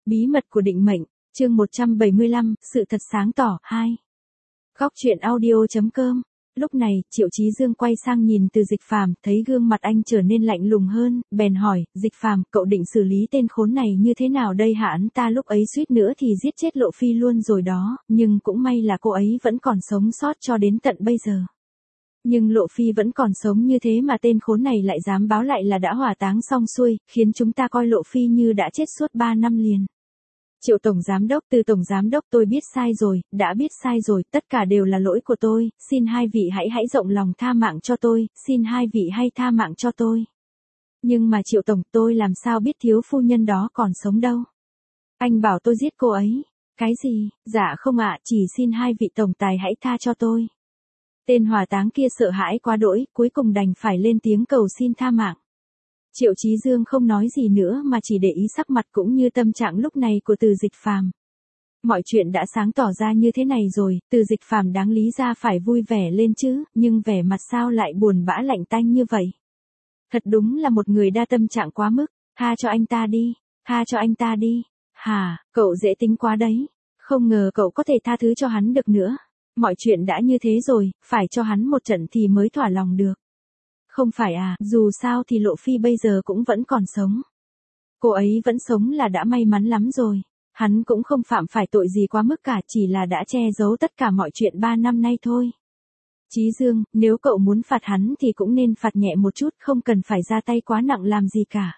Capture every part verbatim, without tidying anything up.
Bí mật của định mệnh, chương một trăm bảy mươi lăm, sự thật sáng tỏ, hai. Góc truyện audio chấm com. Lúc này, Triệu Chí Dương quay sang nhìn Từ Dịch Phàm, thấy gương mặt anh trở nên lạnh lùng hơn, bèn hỏi, Dịch Phàm, cậu định xử lý tên khốn này như thế nào đây hả? Hắn ta lúc ấy suýt nữa thì giết chết Lộ Phi luôn rồi đó, nhưng cũng may là cô ấy vẫn còn sống sót cho đến tận bây giờ. Nhưng Lộ Phi vẫn còn sống như thế mà tên khốn này lại dám báo lại là đã hỏa táng xong xuôi, khiến chúng ta coi Lộ Phi như đã chết suốt ba năm liền. Triệu Tổng Giám Đốc, Từ Tổng Giám Đốc, tôi biết sai rồi, đã biết sai rồi, tất cả đều là lỗi của tôi, xin hai vị hãy hãy rộng lòng tha mạng cho tôi, xin hai vị hãy tha mạng cho tôi. Nhưng mà Triệu Tổng, tôi làm sao biết thiếu phu nhân đó còn sống đâu. Anh bảo tôi giết cô ấy. Cái gì? Dạ không ạ, chỉ xin hai vị tổng tài hãy tha cho tôi. Tên hỏa táng kia sợ hãi quá đỗi, cuối cùng đành phải lên tiếng cầu xin tha mạng. Triệu Chí Dương không nói gì nữa mà chỉ để ý sắc mặt cũng như tâm trạng lúc này của Từ Dịch Phàm. Mọi chuyện đã sáng tỏ ra như thế này rồi, Từ Dịch Phàm đáng lý ra phải vui vẻ lên chứ, nhưng vẻ mặt sao lại buồn bã lạnh tanh như vậy. Thật đúng là một người đa tâm trạng quá mức, tha cho anh ta đi, tha cho anh ta đi. Hà, cậu dễ tính quá đấy, không ngờ cậu có thể tha thứ cho hắn được nữa. Mọi chuyện đã như thế rồi, phải cho hắn một trận thì mới thỏa lòng được. Không phải à, dù sao thì Lộ Phi bây giờ cũng vẫn còn sống. Cô ấy vẫn sống là đã may mắn lắm rồi. Hắn cũng không phạm phải tội gì quá mức cả, chỉ là đã che giấu tất cả mọi chuyện ba năm nay thôi. Chí Dương, nếu cậu muốn phạt hắn thì cũng nên phạt nhẹ một chút, không cần phải ra tay quá nặng làm gì cả.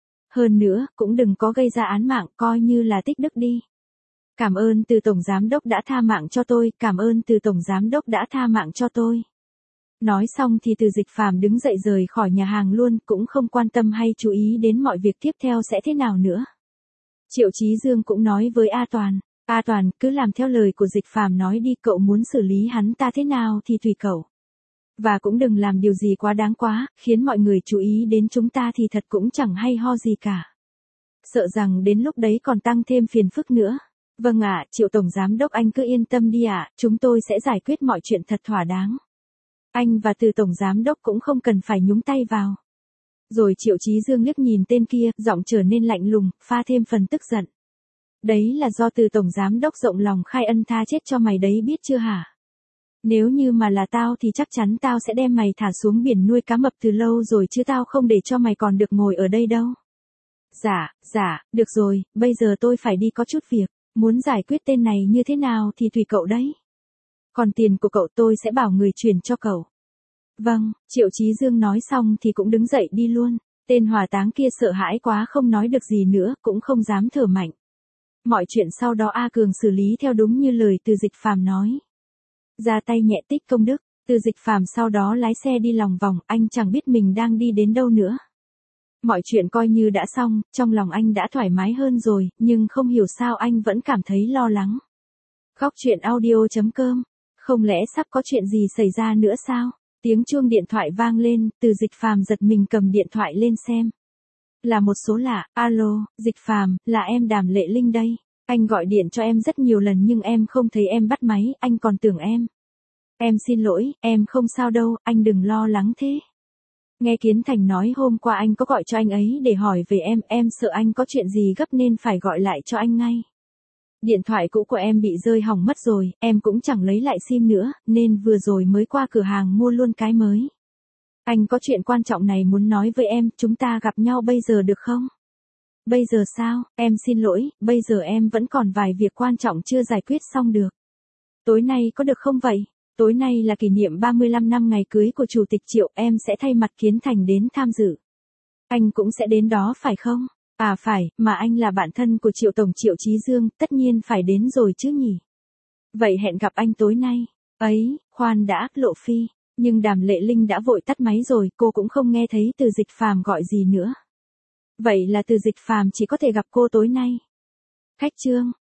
Hơn nữa, cũng đừng có gây ra án mạng, coi như là tích đức đi. Cảm ơn Từ Tổng Giám Đốc đã tha mạng cho tôi, cảm ơn Từ Tổng Giám Đốc đã tha mạng cho tôi. Nói xong thì Từ Dịch Phàm đứng dậy rời khỏi nhà hàng luôn, cũng không quan tâm hay chú ý đến mọi việc tiếp theo sẽ thế nào nữa. Triệu Chí Dương cũng nói với A Toàn, A Toàn, cứ làm theo lời của Dịch Phàm nói đi, cậu muốn xử lý hắn ta thế nào thì tùy cậu. Và cũng đừng làm điều gì quá đáng quá, khiến mọi người chú ý đến chúng ta thì thật cũng chẳng hay ho gì cả. Sợ rằng đến lúc đấy còn tăng thêm phiền phức nữa. Vâng ạ, Triệu Tổng Giám Đốc anh cứ yên tâm đi ạ, chúng tôi sẽ giải quyết mọi chuyện thật thỏa đáng. Anh và Từ Tổng Giám Đốc cũng không cần phải nhúng tay vào. Rồi Triệu Chí Dương liếc nhìn tên kia, giọng trở nên lạnh lùng, pha thêm phần tức giận. Đấy là do Từ Tổng Giám Đốc rộng lòng khai ân tha chết cho mày đấy biết chưa hả? Nếu như mà là tao thì chắc chắn tao sẽ đem mày thả xuống biển nuôi cá mập từ lâu rồi chứ tao không để cho mày còn được ngồi ở đây đâu. Dạ, dạ, được rồi, bây giờ tôi phải đi có chút việc. Muốn giải quyết tên này như thế nào thì tùy cậu đấy. Còn tiền của cậu tôi sẽ bảo người chuyển cho cậu. Vâng, Triệu Chí Dương nói xong thì cũng đứng dậy đi luôn. Tên hỏa táng kia sợ hãi quá không nói được gì nữa, cũng không dám thở mạnh. Mọi chuyện sau đó A Cường xử lý theo đúng như lời Từ Dịch Phàm nói. Ra tay nhẹ tích công đức, Từ Dịch Phàm sau đó lái xe đi lòng vòng, anh chẳng biết mình đang đi đến đâu nữa. Mọi chuyện coi như đã xong, trong lòng anh đã thoải mái hơn rồi, nhưng không hiểu sao anh vẫn cảm thấy lo lắng. Góc truyện audio chấm com. Không lẽ sắp có chuyện gì xảy ra nữa sao? Tiếng chuông điện thoại vang lên, Từ Dịch Phàm giật mình cầm điện thoại lên xem. Là một số lạ, alo, Dịch Phàm, là em Đàm Lệ Linh đây. Anh gọi điện cho em rất nhiều lần nhưng em không thấy em bắt máy, anh còn tưởng em. Em xin lỗi, em không sao đâu, anh đừng lo lắng thế. Nghe Kiến Thành nói hôm qua anh có gọi cho anh ấy để hỏi về em, em sợ anh có chuyện gì gấp nên phải gọi lại cho anh ngay. Điện thoại cũ của em bị rơi hỏng mất rồi, em cũng chẳng lấy lại sim nữa, nên vừa rồi mới qua cửa hàng mua luôn cái mới. Anh có chuyện quan trọng này muốn nói với em, chúng ta gặp nhau bây giờ được không? Bây giờ sao, em xin lỗi, bây giờ em vẫn còn vài việc quan trọng chưa giải quyết xong được. Tối nay có được không vậy? Tối nay là kỷ niệm ba mươi lăm năm ngày cưới của Chủ tịch Triệu, em sẽ thay mặt Kiến Thành đến tham dự. Anh cũng sẽ đến đó phải không? À phải, mà anh là bạn thân của Triệu Tổng Triệu Chí Dương, tất nhiên phải đến rồi chứ nhỉ? Vậy hẹn gặp anh tối nay. Ấy, khoan đã, Lộ Phi. Nhưng Đàm Lệ Linh đã vội tắt máy rồi, cô cũng không nghe thấy Từ Dịch Phàm gọi gì nữa. Vậy là Từ Dịch Phàm chỉ có thể gặp cô tối nay. Khách trương,